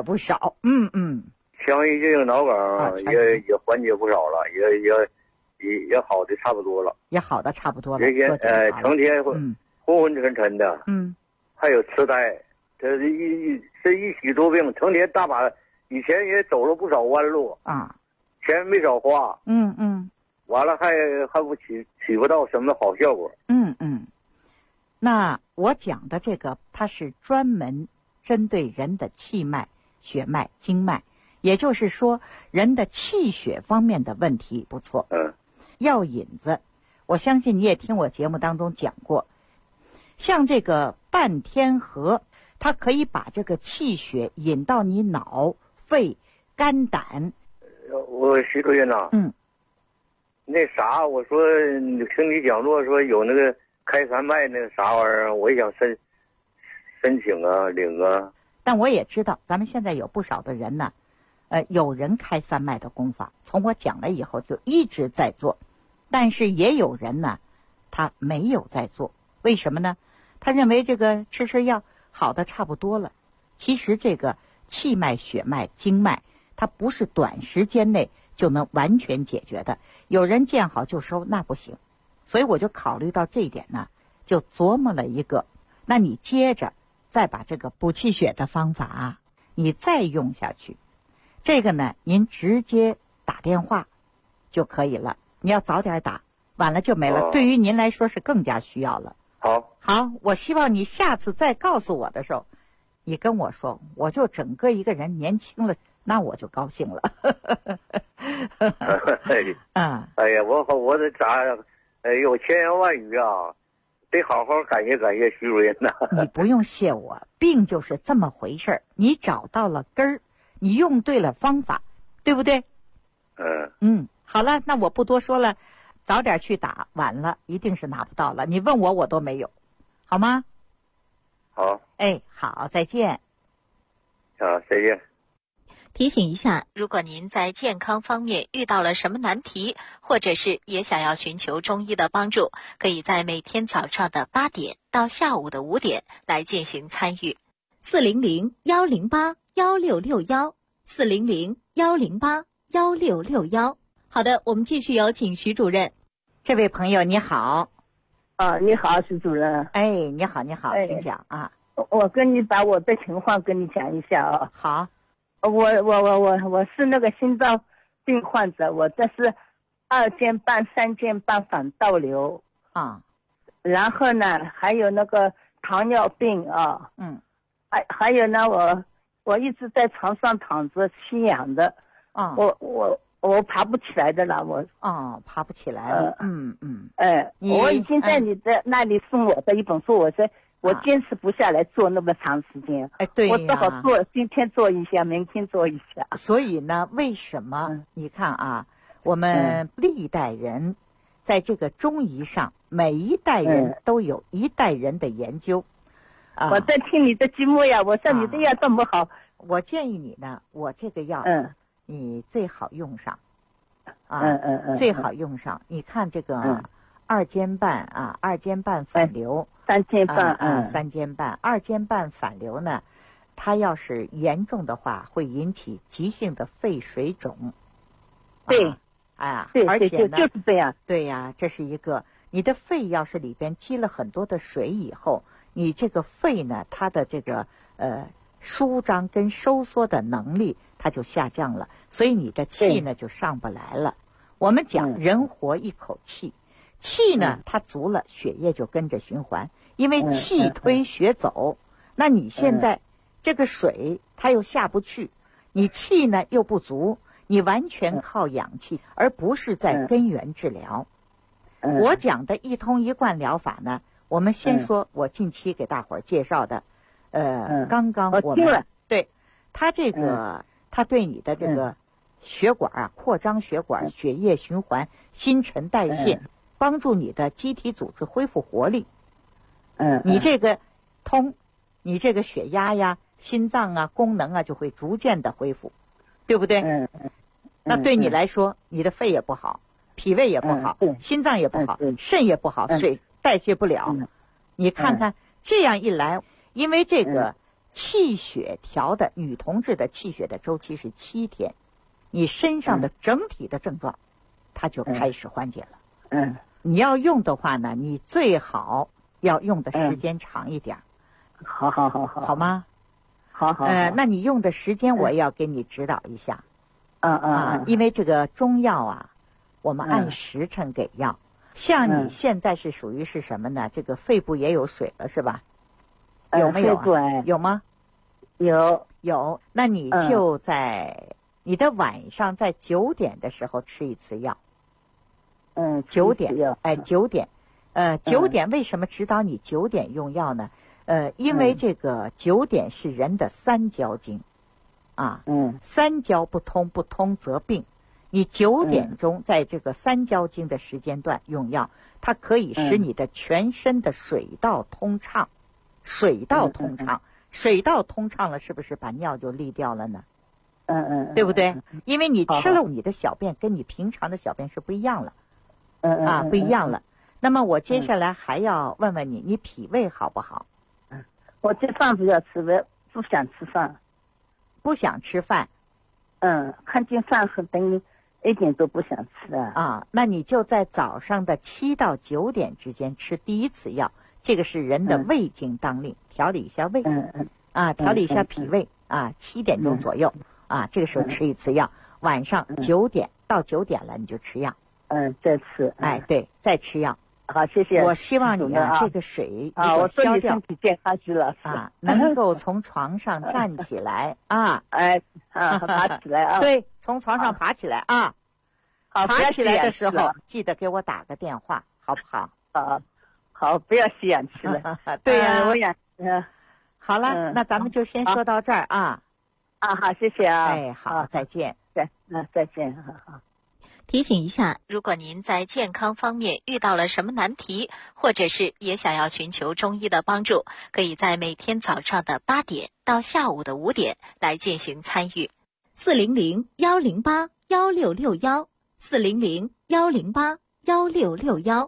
腔溢性脑梗也缓解不少了，也好的差不多了。原先成天昏昏沉沉的。还有痴呆，这一许多病，成天大把。以前也走了不少弯路啊，钱没少花。完了还不起不到什么好效果。 那我讲的这个，它是专门针对人的气脉、血脉、经脉，也就是说人的气血方面的问题不错。药引子，我相信你也听我节目当中讲过，像这个半天河，它可以把这个气血引到你脑、肺、肝、胆。 徐主任呐，那啥，我说听你讲座说有那个开山脉那个啥玩意儿，我也想申请啊，领啊。 但我也知道，咱们现在有不少的人呢，有人开山脉的功法，从我讲了以后就一直在做，但是也有人呢，他没有在做，为什么呢？他认为这个吃药好的差不多了。其实这个气脉、血脉、经脉，它不是短时间内就能完全解决的。有人见好就收，那不行。所以我就考虑到这一点呢，就琢磨了一个，那你接着再把这个补气血的方法啊，你再用下去。这个呢，您直接打电话就可以了。你要早点打，晚了就没了。对于您来说是更加需要了。好，我希望你下次再告诉我的时候，你跟我说，我就整个一个人年轻了，那我就高兴了。 哎呀，我这咋，有千言万语啊，得好好感谢徐主任呐。 你不用谢我，病就是这么回事儿，你找到了根儿，你用对了方法，对不对？好了，那我不多说了，早点去打，晚了一定是拿不到了。你问我都没有，好吗？ 好。 好，再见。 好，再见。 提醒一下，如果您在健康方面遇到了什么难题，或者是也想要寻求中医的帮助，可以在每天早上的8点到下午的5点来进行参与。400-108-1661，400-108-1661。好的，我们继续有请徐主任。 这位朋友你好。 你好，徐主任。 你好，请讲啊。 我跟你把我的情况跟你讲一下啊。 好。 我是那个心脏病患者，我这是2间半、3间半反倒流啊。然后呢，还有那个糖尿病啊。还有呢，我一直在床上躺着吸氧的啊。我爬不起来的了， 爬不起来了。 我已经在你的那里送我的一本书，我坚持不下来做那么长时间。 对呀， 我只好做，今天做一下，明天做一下。 所以呢，为什么你看啊，我们历代人在这个中医上，每一代人都有一代人的研究。 我在听你的节目呀，我说你的药这么好， 我建议你呢，我这个药，你最好用上。最好用上。你看这个2间半啊，2间半反流。 3间半 3间半，2间半反流呢，它要是严重的话，会引起急性的肺水肿。 对， 而且呢， 就是这样。 对呀，这是一个，你的肺要是里边积了很多的水以后，你这个肺呢，它的这个舒张跟收缩的能力它就下降了，所以你的气呢就上不来了。我们讲人活一口气。气呢，它足了，血液就跟着循环，因为气推血走。那你现在这个水它又下不去，你气呢又不足，你完全靠氧气，而不是在根源治疗。我讲的一通一贯疗法呢，我们先说我近期给大伙儿介绍的，刚刚我们对他这个它对你的这个血管啊，扩张血管、血液循环、新陈代谢，帮助你的机体组织恢复活力。你这个通，你这个血压呀、心脏啊、功能啊就会逐渐的恢复，对不对？那对你来说，你的肺也不好，脾胃也不好，心脏也不好，肾也不好，水代谢不了。你看看这样一来，因为这个气血调的女同志的气血的周期是7天，你身上的整体的症状，它就开始缓解了。你要用的话呢，你最好要用的时间长一点。好吗？好。那你用的时间我也要给你指导一下。因为这个中药啊，我们按时辰给药。像你现在是属于是什么呢？这个肺部也有水了是吧？有没有？有吗？有。那你就在你的晚上在9点的时候吃一次药。9点。9点。9点为什么指导你9点用药呢？因为这个9点是人的三焦经。三焦不通，不通则病。你9点钟在这个三焦经的时间段用药，它可以使你的全身的水道通畅。水道通畅了，是不是把尿就利掉了呢？对不对？因为你吃了，你的小便跟你平常的小便是不一样了。不一样了。那么我接下来还要问问你，你脾胃好不好？ 我这饭不要吃，不想吃饭。 不想吃饭？ 看见饭和等于一点都不想吃那你就在早上的7到9点之间吃第一次药，这个是人的胃经当令，调理一下胃。调理一下脾胃。7点钟左右这个时候吃一次药，晚上9点到9点了你就吃药。 再吃。 对，再吃药。 好，谢谢。 我希望你这个水我消掉， 身体健康，徐老师能够从床上站起来爬起来对，从床上爬起来好， 爬起来的时候记得给我打个电话，好不好？ 好，不要吸氧气了。 对呀， 我氧。 好了，那咱们就先说到这儿好，谢谢好，再见。 再见。好。 提醒一下，如果您在健康方面遇到了什么难题，或者是也想要寻求中医的帮助，可以在每天早上的8点到下午的5点来进行参与。400-108-1661 400-108-1661。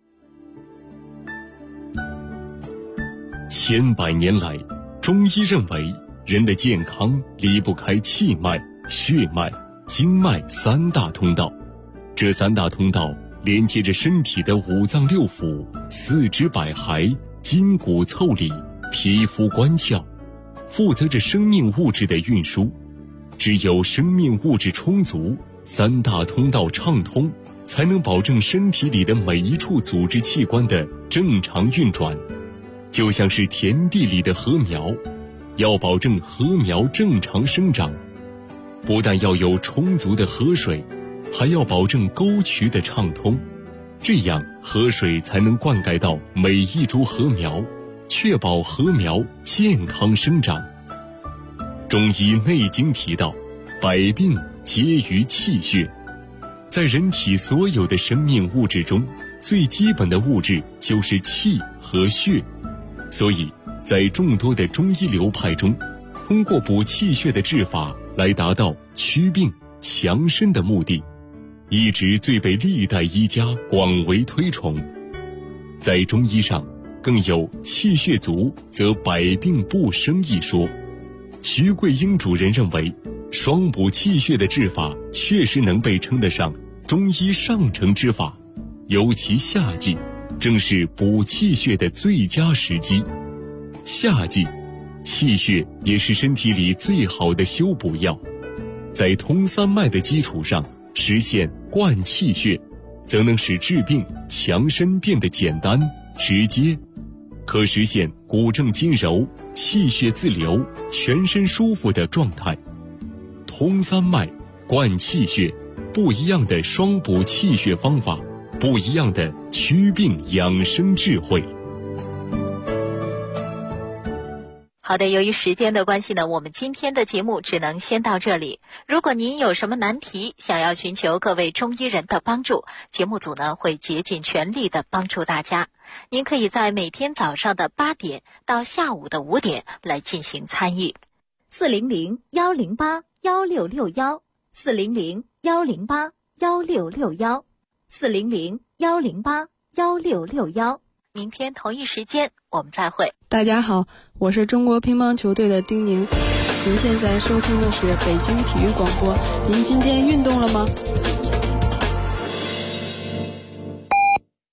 千百年来，中医认为人的健康离不开气脉、血脉、经脉3大通道。这3大通道连接着身体的5脏6腑、四肢百骸、筋骨腠理、皮肤关窍，负责着生命物质的运输。只有生命物质充足，3大通道畅通，才能保证身体里的每一处组织器官的正常运转。就像是田地里的禾苗，要保证禾苗正常生长，不但要有充足的河水，还要保证沟渠的畅通，这样河水才能灌溉到每一株禾苗，确保禾苗健康生长。中医内经提到，百病皆于气血。在人体所有的生命物质中，最基本的物质就是气和血。所以在众多的中医流派中，通过补气血的治法来达到祛病强身的目的，一直最被历代医家广为推崇。在中医上更有气血足则百病不生一说。徐桂英主任认为，双补气血的治法确实能被称得上中医上乘之法，尤其夏季正是补气血的最佳时机。夏季气血也是身体里最好的修补药，在通3脉的基础上实现灌气血，则能使治病强身变得简单直接，可实现骨正筋柔、气血自流、全身舒服的状态。通3脉、灌气血，不一样的双补气血方法，不一样的祛病养生智慧。 好的，由于时间的关系呢，我们今天的节目只能先到这里。如果您有什么难题，想要寻求各位中医人的帮助，节目组呢会竭尽全力的帮助大家。您可以在每天早上的8点到下午的5点来进行参与。400-108-1661，400-108-1661，400-108-1661。明天同一时间我们再会。 大家好，我是中国乒乓球队的丁宁。您现在收听的是北京体育广播。您今天运动了吗？